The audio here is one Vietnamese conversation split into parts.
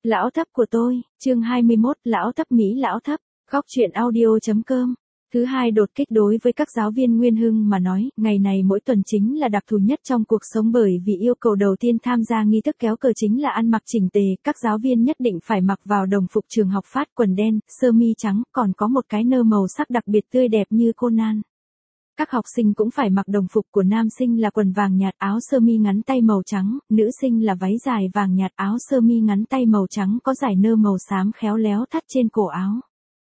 Lão thấp của tôi, chương 21, lão thấp Mỹ lão thấp, góc truyện audio.com. Thứ hai đột kích đối với các giáo viên Nguyên Hưng mà nói, ngày này mỗi tuần chính là đặc thù nhất trong cuộc sống bởi vì yêu cầu đầu tiên tham gia nghi thức kéo cờ chính là ăn mặc chỉnh tề, các giáo viên nhất định phải mặc vào đồng phục trường học phát quần đen, sơ mi trắng, còn có một cái nơ màu sắc đặc biệt tươi đẹp như Conan. Các học sinh cũng phải mặc đồng phục của nam sinh là quần vàng nhạt áo sơ mi ngắn tay màu trắng, nữ sinh là váy dài vàng nhạt áo sơ mi ngắn tay màu trắng có dải nơ màu xám khéo léo thắt trên cổ áo.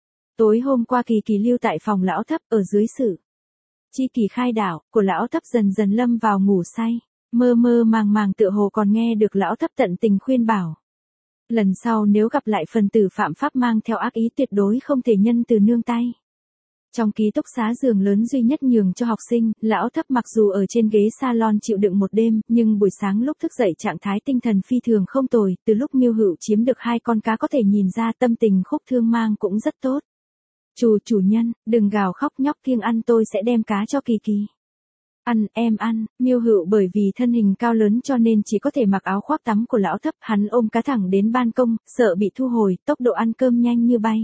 Tối hôm qua Kỳ Kỳ lưu tại phòng lão thấp ở dưới sự chi kỳ khai đạo của lão thấp dần dần lâm vào ngủ say, mơ mơ màng màng tựa hồ còn nghe được lão thấp tận tình khuyên bảo. Lần sau nếu gặp lại phần tử phạm pháp mang theo ác ý tuyệt đối không thể nhân từ nương tay. Trong ký túc xá giường lớn duy nhất nhường cho học sinh, lão thấp mặc dù ở trên ghế salon chịu đựng một đêm, nhưng buổi sáng lúc thức dậy trạng thái tinh thần phi thường không tồi, từ lúc Miêu Hựu chiếm được 2 con cá có thể nhìn ra tâm tình Khúc Thương Mang cũng rất tốt. Chủ nhân, đừng gào khóc nhóc kiêng ăn tôi sẽ đem cá cho Kỳ Kỳ. Ăn, em ăn, Miêu Hựu bởi vì thân hình cao lớn cho nên chỉ có thể mặc áo khoác tắm của lão thấp, hắn ôm cá thẳng đến ban công, sợ bị thu hồi, tốc độ ăn cơm nhanh như bay.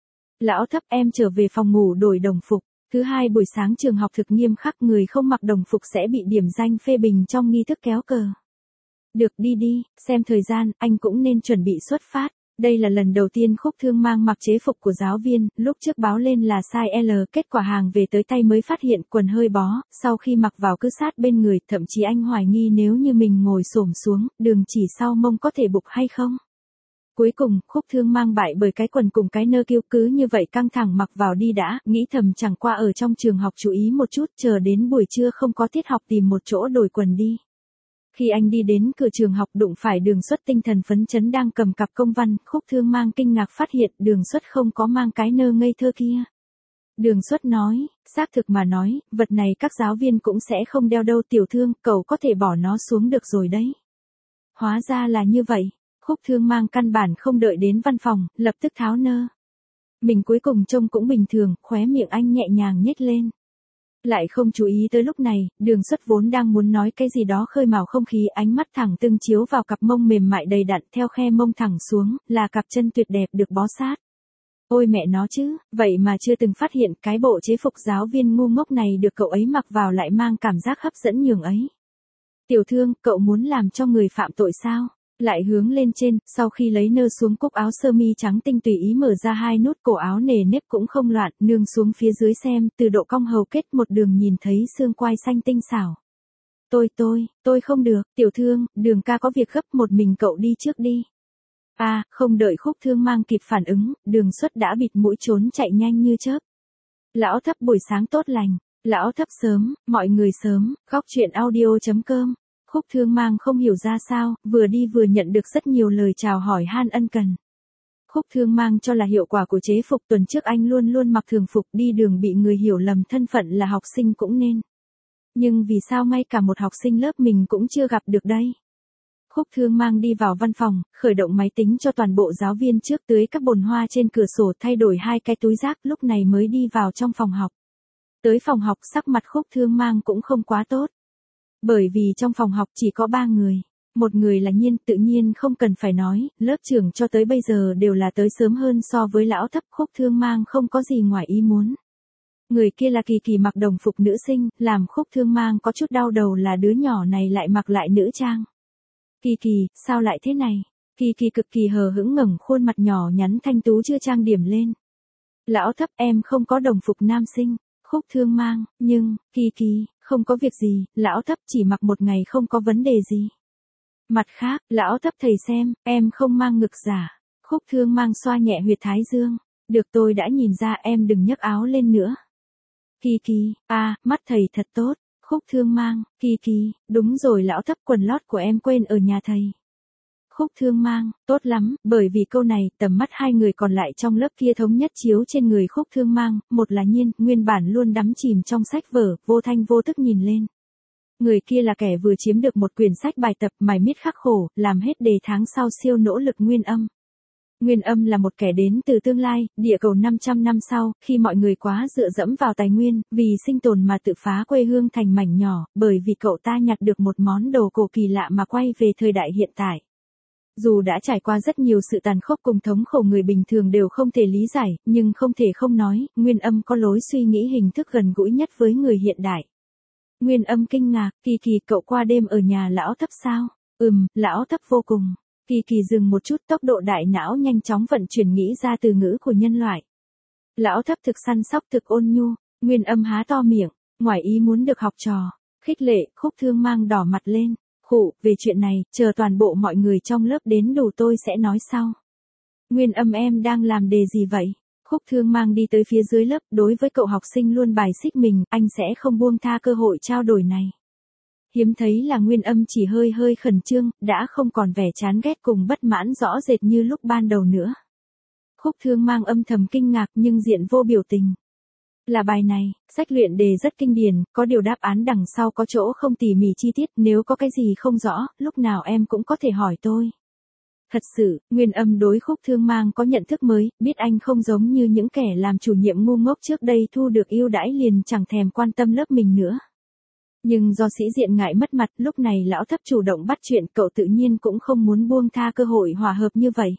Lão thấp em trở về phòng ngủ đổi đồng phục. Thứ hai buổi sáng trường học thực nghiêm khắc, người không mặc đồng phục sẽ bị điểm danh phê bình trong nghi thức kéo cờ. Được đi, xem thời gian, anh cũng nên chuẩn bị xuất phát. Đây là lần đầu tiên Khúc Thương Mang mặc chế phục của giáo viên, lúc trước báo lên là size L, kết quả hàng về tới tay mới phát hiện quần hơi bó, sau khi mặc vào cứ sát bên người, thậm chí anh hoài nghi nếu như mình ngồi xổm xuống, đường chỉ sau mông có thể bục hay không. Cuối cùng, Khúc Thương Mang bại bởi cái quần cùng cái nơ kiêu cứ như vậy căng thẳng mặc vào đi đã, nghĩ thầm chẳng qua ở trong trường học chú ý một chút, chờ đến buổi trưa không có tiết học tìm một chỗ đổi quần đi. Khi anh đi đến cửa trường học đụng phải Đường Xuất tinh thần phấn chấn đang cầm cặp công văn, Khúc Thương Mang kinh ngạc phát hiện Đường Xuất không có mang cái nơ ngây thơ kia. Đường Xuất nói, xác thực mà nói, vật này các giáo viên cũng sẽ không đeo đâu tiểu thương, cậu có thể bỏ nó xuống được rồi đấy. Hóa ra là như vậy. Khúc Thương Mang căn bản không đợi đến văn phòng, lập tức tháo nơ. Mình cuối cùng trông cũng bình thường, khóe miệng anh nhẹ nhàng nhếch lên. Lại không chú ý tới lúc này, Đường Xuất vốn đang muốn nói cái gì đó khơi mào không khí, ánh mắt thẳng tưng chiếu vào cặp mông mềm mại đầy đặn theo khe mông thẳng xuống, là cặp chân tuyệt đẹp được bó sát. Ôi mẹ nó chứ, vậy mà chưa từng phát hiện cái bộ chế phục giáo viên ngu ngốc này được cậu ấy mặc vào lại mang cảm giác hấp dẫn nhường ấy. Tiểu thương, cậu muốn làm cho người phạm tội sao? Lại hướng lên trên, sau khi lấy nơ xuống cúc áo sơ mi trắng tinh tùy ý mở ra 2 nút cổ áo nề nếp cũng không loạn, nương xuống phía dưới xem, từ độ cong hầu kết một đường nhìn thấy xương quai xanh tinh xảo. Tôi không được, tiểu thương, Đường ca có việc gấp một mình cậu đi trước đi. Không đợi Khúc Thương Mang kịp phản ứng, Đường Xuất đã bịt mũi trốn chạy nhanh như chớp. Lão thấp buổi sáng tốt lành, lão thấp sớm, mọi người sớm, góc truyện audio.com. Khúc Thương Mang không hiểu ra sao, vừa đi vừa nhận được rất nhiều lời chào hỏi han ân cần. Khúc Thương Mang cho là hiệu quả của chế phục, tuần trước anh luôn luôn mặc thường phục đi đường bị người hiểu lầm thân phận là học sinh cũng nên. Nhưng vì sao ngay cả một học sinh lớp mình cũng chưa gặp được đây? Khúc Thương Mang đi vào văn phòng, khởi động máy tính cho toàn bộ giáo viên trước tưới các bồn hoa trên cửa sổ thay đổi 2 cái túi rác lúc này mới đi vào trong phòng học. Tới phòng học sắc mặt Khúc Thương Mang cũng không quá tốt. Bởi vì trong phòng học chỉ có 3 người. Một người là Nhiên, tự nhiên không cần phải nói, lớp trưởng cho tới bây giờ đều là tới sớm hơn so với lão thấp. Khúc Thương Mang không có gì ngoài ý muốn. Người kia là Kỳ Kỳ mặc đồng phục nữ sinh, làm Khúc Thương Mang có chút đau đầu là đứa nhỏ này lại mặc lại nữ trang. Kỳ Kỳ, sao lại thế này? Kỳ Kỳ cực kỳ hờ hững ngẩng khuôn mặt nhỏ nhắn thanh tú chưa trang điểm lên. Lão thấp em không có đồng phục nam sinh. Khúc Thương Mang, nhưng, Kỳ Kỳ, không có việc gì, lão thấp chỉ mặc một ngày không có vấn đề gì. Mặt khác, lão thấp thầy xem, em không mang ngực giả. Khúc Thương Mang xoa nhẹ huyệt thái dương. Được tôi đã nhìn ra em đừng nhấc áo lên nữa. Kỳ Kỳ, mắt thầy thật tốt. Khúc Thương Mang, Kỳ Kỳ, đúng rồi lão thấp quần lót của em quên ở nhà thầy. Khúc Thương Mang, tốt lắm, bởi vì câu này, tầm mắt 2 người còn lại trong lớp kia thống nhất chiếu trên người Khúc Thương Mang, một là Nhiên, nguyên bản luôn đắm chìm trong sách vở, vô thanh vô tức nhìn lên. Người kia là kẻ vừa chiếm được một quyển sách bài tập mải miết khắc khổ, làm hết đề tháng sau siêu nỗ lực Nguyên Âm. Nguyên Âm là một kẻ đến từ tương lai, địa cầu 500 năm sau, khi mọi người quá dựa dẫm vào tài nguyên, vì sinh tồn mà tự phá quê hương thành mảnh nhỏ, bởi vì cậu ta nhặt được một món đồ cổ kỳ lạ mà quay về thời đại hiện tại. Dù đã trải qua rất nhiều sự tàn khốc cùng thống khổ người bình thường đều không thể lý giải, nhưng không thể không nói, Nguyên Âm có lối suy nghĩ hình thức gần gũi nhất với người hiện đại. Nguyên Âm kinh ngạc, Kỳ Kỳ cậu qua đêm ở nhà lão thấp sao? Lão thấp vô cùng. Kỳ Kỳ dừng một chút, tốc độ đại não nhanh chóng vận chuyển nghĩ ra từ ngữ của nhân loại. Lão thấp thực săn sóc thực ôn nhu, Nguyên Âm há to miệng, ngoài ý muốn được học trò. Khích lệ, Khúc Thương Mang đỏ mặt lên. Khụ, về chuyện này, chờ toàn bộ mọi người trong lớp đến đủ tôi sẽ nói sau. Nguyên Âm em đang làm đề gì vậy? Khúc Thương Mang đi tới phía dưới lớp, đối với cậu học sinh luôn bài xích mình, anh sẽ không buông tha cơ hội trao đổi này. Hiếm thấy là Nguyên Âm chỉ hơi khẩn trương, đã không còn vẻ chán ghét cùng bất mãn rõ rệt như lúc ban đầu nữa. Khúc Thương Mang âm thầm kinh ngạc nhưng diện vô biểu tình. Là bài này, sách luyện đề rất kinh điển, có điều đáp án đằng sau có chỗ không tỉ mỉ chi tiết, nếu có cái gì không rõ, lúc nào em cũng có thể hỏi tôi. Thật sự, Nguyên Âm đối Khúc Thương Mang có nhận thức mới, biết anh không giống như những kẻ làm chủ nhiệm ngu ngốc trước đây thu được ưu đãi liền chẳng thèm quan tâm lớp mình nữa. Nhưng do sĩ diện ngại mất mặt, lúc này lão thấp chủ động bắt chuyện, cậu tự nhiên cũng không muốn buông tha cơ hội hòa hợp như vậy.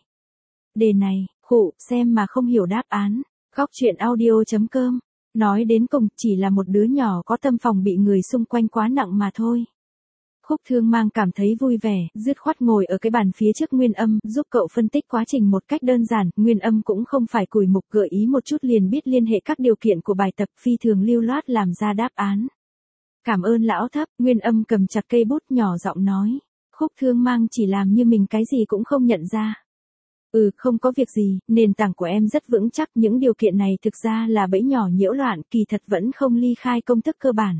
Đề này, xem mà không hiểu đáp án. Góc truyện audio.com. Nói đến cùng, chỉ là một đứa nhỏ có tâm phòng bị người xung quanh quá nặng mà thôi. Khúc Thương Mang cảm thấy vui vẻ, dứt khoát ngồi ở cái bàn phía trước Nguyên Âm, giúp cậu phân tích quá trình một cách đơn giản, Nguyên Âm cũng không phải cùi mục gợi ý một chút liền biết liên hệ các điều kiện của bài tập, phi thường lưu loát làm ra đáp án. Cảm ơn lão thấp, Nguyên Âm cầm chặt cây bút nhỏ giọng nói. Khúc Thương Mang chỉ làm như mình cái gì cũng không nhận ra. Không có việc gì, nền tảng của em rất vững chắc, những điều kiện này thực ra là bẫy nhỏ nhiễu loạn, kỳ thật vẫn không ly khai công thức cơ bản.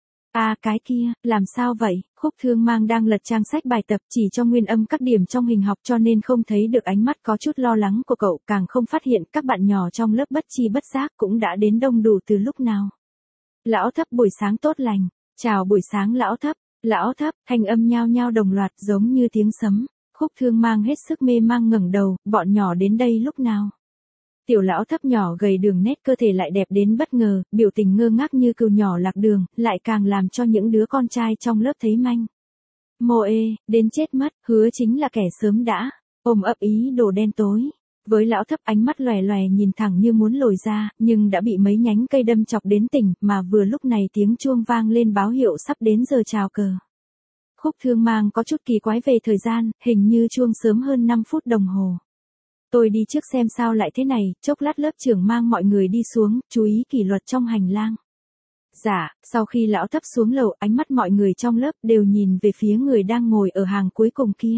Cái kia, làm sao vậy? Khúc Thương Mang đang lật trang sách bài tập chỉ cho Nguyên Âm các điểm trong hình học cho nên không thấy được ánh mắt có chút lo lắng của cậu, càng không phát hiện các bạn nhỏ trong lớp bất chi bất giác cũng đã đến đông đủ từ lúc nào. Lão thấp buổi sáng tốt lành, chào buổi sáng lão thấp, thanh âm nhao nhao đồng loạt giống như tiếng sấm. Khúc Thương Mang hết sức mê mang ngẩng đầu, bọn nhỏ đến đây lúc nào? Tiểu lão thấp nhỏ gầy đường nét cơ thể lại đẹp đến bất ngờ, biểu tình ngơ ngác như cừu nhỏ lạc đường, lại càng làm cho những đứa con trai trong lớp thấy manh. Đến chết mất, hứa chính là kẻ sớm đã, ôm ấp ý đồ đen tối. Với lão thấp ánh mắt lòe lòe nhìn thẳng như muốn lồi ra, nhưng đã bị mấy nhánh cây đâm chọc đến tỉnh, mà vừa lúc này tiếng chuông vang lên báo hiệu sắp đến giờ chào cờ. Khúc Thương Mang có chút kỳ quái về thời gian, hình như chuông sớm hơn 5 phút đồng hồ. Tôi đi trước xem sao lại thế này, chốc lát lớp trưởng mang mọi người đi xuống, chú ý kỷ luật trong hành lang. Dạ, sau khi lão thấp xuống lầu, ánh mắt mọi người trong lớp đều nhìn về phía người đang ngồi ở hàng cuối cùng kia.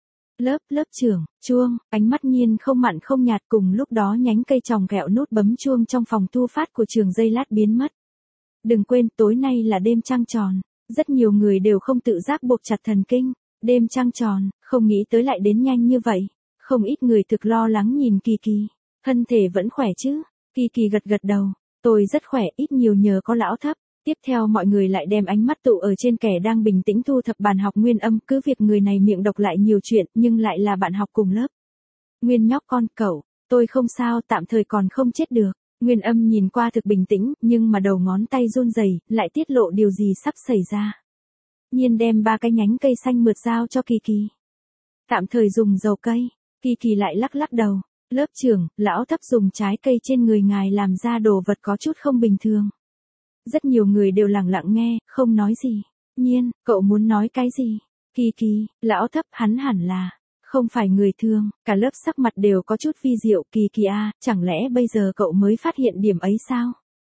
Lớp trưởng, chuông, ánh mắt Nhiên không mặn không nhạt, cùng lúc đó nhánh cây tròng kẹo nút bấm chuông trong phòng thu phát của trường giây lát biến mất. Đừng quên, tối nay là đêm trăng tròn. Rất nhiều người đều không tự giác buộc chặt thần kinh. Đêm trăng tròn, không nghĩ tới lại đến nhanh như vậy. Không ít người thực lo lắng nhìn Kỳ Kỳ. Thân thể vẫn khỏe chứ? Kỳ Kỳ gật đầu. Tôi rất khỏe, ít nhiều nhờ có lão thấp. Tiếp theo mọi người lại đem ánh mắt tụ ở trên kẻ đang bình tĩnh thu thập bàn học Nguyên Âm, cứ việc người này miệng độc lại nhiều chuyện nhưng lại là bạn học cùng lớp. Nguyên nhóc con cậu, tôi không sao, tạm thời còn không chết được. Nguyên Âm nhìn qua thực bình tĩnh, nhưng mà đầu ngón tay run rẩy, lại tiết lộ điều gì sắp xảy ra. Nhiên đem 3 cái nhánh cây xanh mượt giao cho Kỳ Kỳ. Tạm thời dùng dầu cây, Kỳ Kỳ lại lắc đầu. Lớp trưởng, lão thấp dùng trái cây trên người ngài làm ra đồ vật có chút không bình thường. Rất nhiều người đều lặng lặng nghe, không nói gì. Nhiên, cậu muốn nói cái gì? Kỳ Kỳ, lão thấp hắn hẳn là không phải người thường, cả lớp sắc mặt đều có chút vi diệu. Kỳ Kỳ chẳng lẽ bây giờ cậu mới phát hiện điểm ấy sao?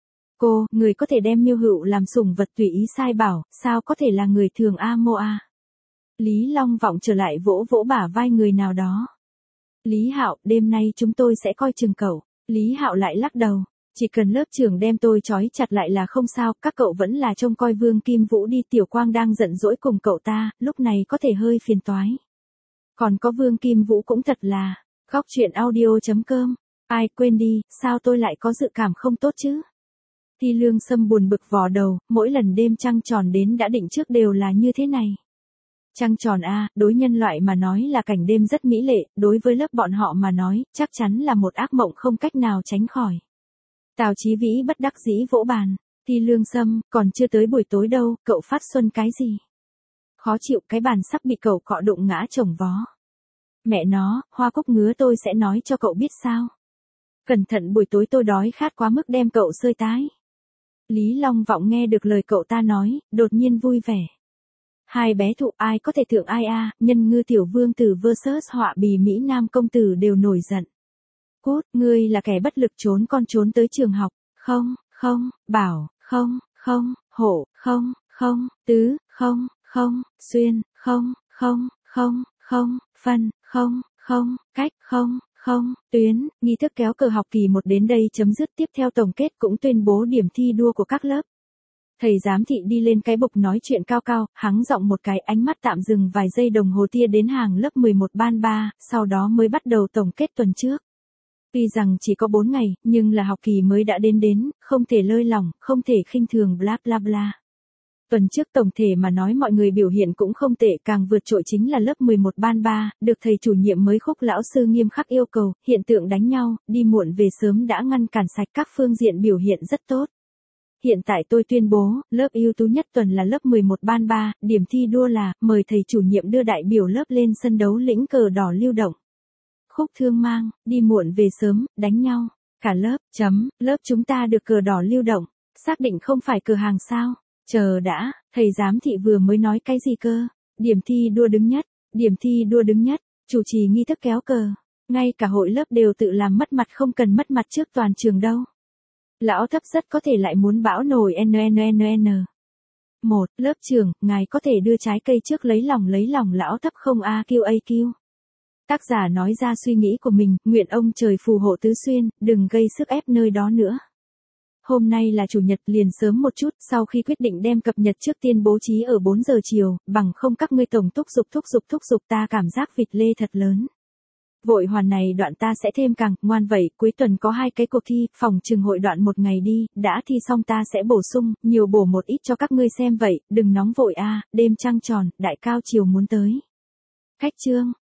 Cô, người có thể đem Miêu Hựu làm sủng vật tùy ý sai bảo, sao có thể là người thường Mo a? Lý Long vọng trở lại vỗ vỗ bả vai người nào đó. Lý Hạo, đêm nay chúng tôi sẽ coi chừng cậu. Lý Hạo lại lắc đầu. Chỉ cần lớp trưởng đem tôi trói chặt lại là không sao, các cậu vẫn là trông coi Vương Kim Vũ đi. Tiểu Quang đang giận dỗi cùng cậu ta, lúc này có thể hơi phiền toái. Còn có Vương Kim Vũ cũng thật là, góc truyện audio.com, ai quên đi, sao tôi lại có dự cảm không tốt chứ? Thi Lương Sâm buồn bực vò đầu, mỗi lần đêm trăng tròn đến đã định trước đều là như thế này. Trăng tròn đối nhân loại mà nói là cảnh đêm rất mỹ lệ, đối với lớp bọn họ mà nói, chắc chắn là một ác mộng không cách nào tránh khỏi. Tào Chí Vĩ bất đắc dĩ vỗ bàn. Thi Lương Sâm, còn chưa tới buổi tối đâu, cậu phát xuân cái gì? Khó chịu, cái bàn sắp bị cậu cọ đụng ngã chồng vó. Mẹ nó, Hoa Cúc ngứa tôi sẽ nói cho cậu biết sao. Cẩn thận buổi tối tôi đói khát quá mức đem cậu sơi tái. Lý Long Vọng nghe được lời cậu ta nói, đột nhiên vui vẻ. Hai bé thụ ai có thể thượng ai a, Nhân Ngư tiểu vương tử versus họa bì Mỹ Nam công tử đều nổi giận. Cút, ngươi là kẻ bất lực trốn con trốn tới trường học, không, không, bảo, không, không, hổ, không, không, tứ, không, không, xuyên, không, không, không, không, phân, không, không, cách, không, không, tuyến, nghi thức kéo cờ học kỳ 1 đến đây chấm dứt, tiếp theo tổng kết cũng tuyên bố điểm thi đua của các lớp. Thầy giám thị đi lên cái bục nói chuyện cao cao, hắng giọng một cái, ánh mắt tạm dừng vài giây đồng hồ tia đến hàng lớp 11 ban 3, sau đó mới bắt đầu tổng kết tuần trước. Tuy rằng chỉ có 4 ngày, nhưng là học kỳ mới đã đến, không thể lơi lỏng, không thể khinh thường bla bla bla. Tuần trước tổng thể mà nói mọi người biểu hiện cũng không tệ, càng vượt trội chính là lớp 11 ban 3, được thầy chủ nhiệm mới Khúc lão sư nghiêm khắc yêu cầu, hiện tượng đánh nhau, đi muộn về sớm đã ngăn cản sạch, các phương diện biểu hiện rất tốt. Hiện tại tôi tuyên bố, lớp ưu tú nhất tuần là lớp 11 ban 3, điểm thi đua là, mời thầy chủ nhiệm đưa đại biểu lớp lên sân đấu lĩnh cờ đỏ lưu động. Khúc Thương Mang, đi muộn về sớm, đánh nhau, cả lớp, lớp chúng ta được cờ đỏ lưu động, xác định không phải cờ hàng sao, chờ đã, thầy giám thị vừa mới nói cái gì cơ, điểm thi đua đứng nhất, chủ trì nghi thức kéo cờ, ngay cả hội lớp đều tự làm mất mặt, không cần mất mặt trước toàn trường đâu. Lão Thấp rất có thể lại muốn bão nổi NNNN. 1. Lớp trưởng, ngài có thể đưa trái cây trước lấy lòng Lão Thấp không AQ. Tác giả nói ra suy nghĩ của mình, nguyện ông trời phù hộ Tứ Xuyên, đừng gây sức ép nơi đó nữa. Hôm nay là chủ nhật, liền sớm một chút, sau khi quyết định đem cập nhật trước tiên bố trí ở 4 giờ chiều, bằng không các ngươi tổng thúc giục ta cảm giác vịt lê thật lớn. Vội hoàn này đoạn ta sẽ thêm càng, ngoan vậy, cuối tuần có 2 cái cuộc thi, phòng trừng hội đoạn 1 ngày đi, đã thi xong ta sẽ bổ sung, nhiều bổ một ít cho các ngươi xem vậy, đừng nóng vội đêm trăng tròn, đại cao chiều muốn tới. Cách chương.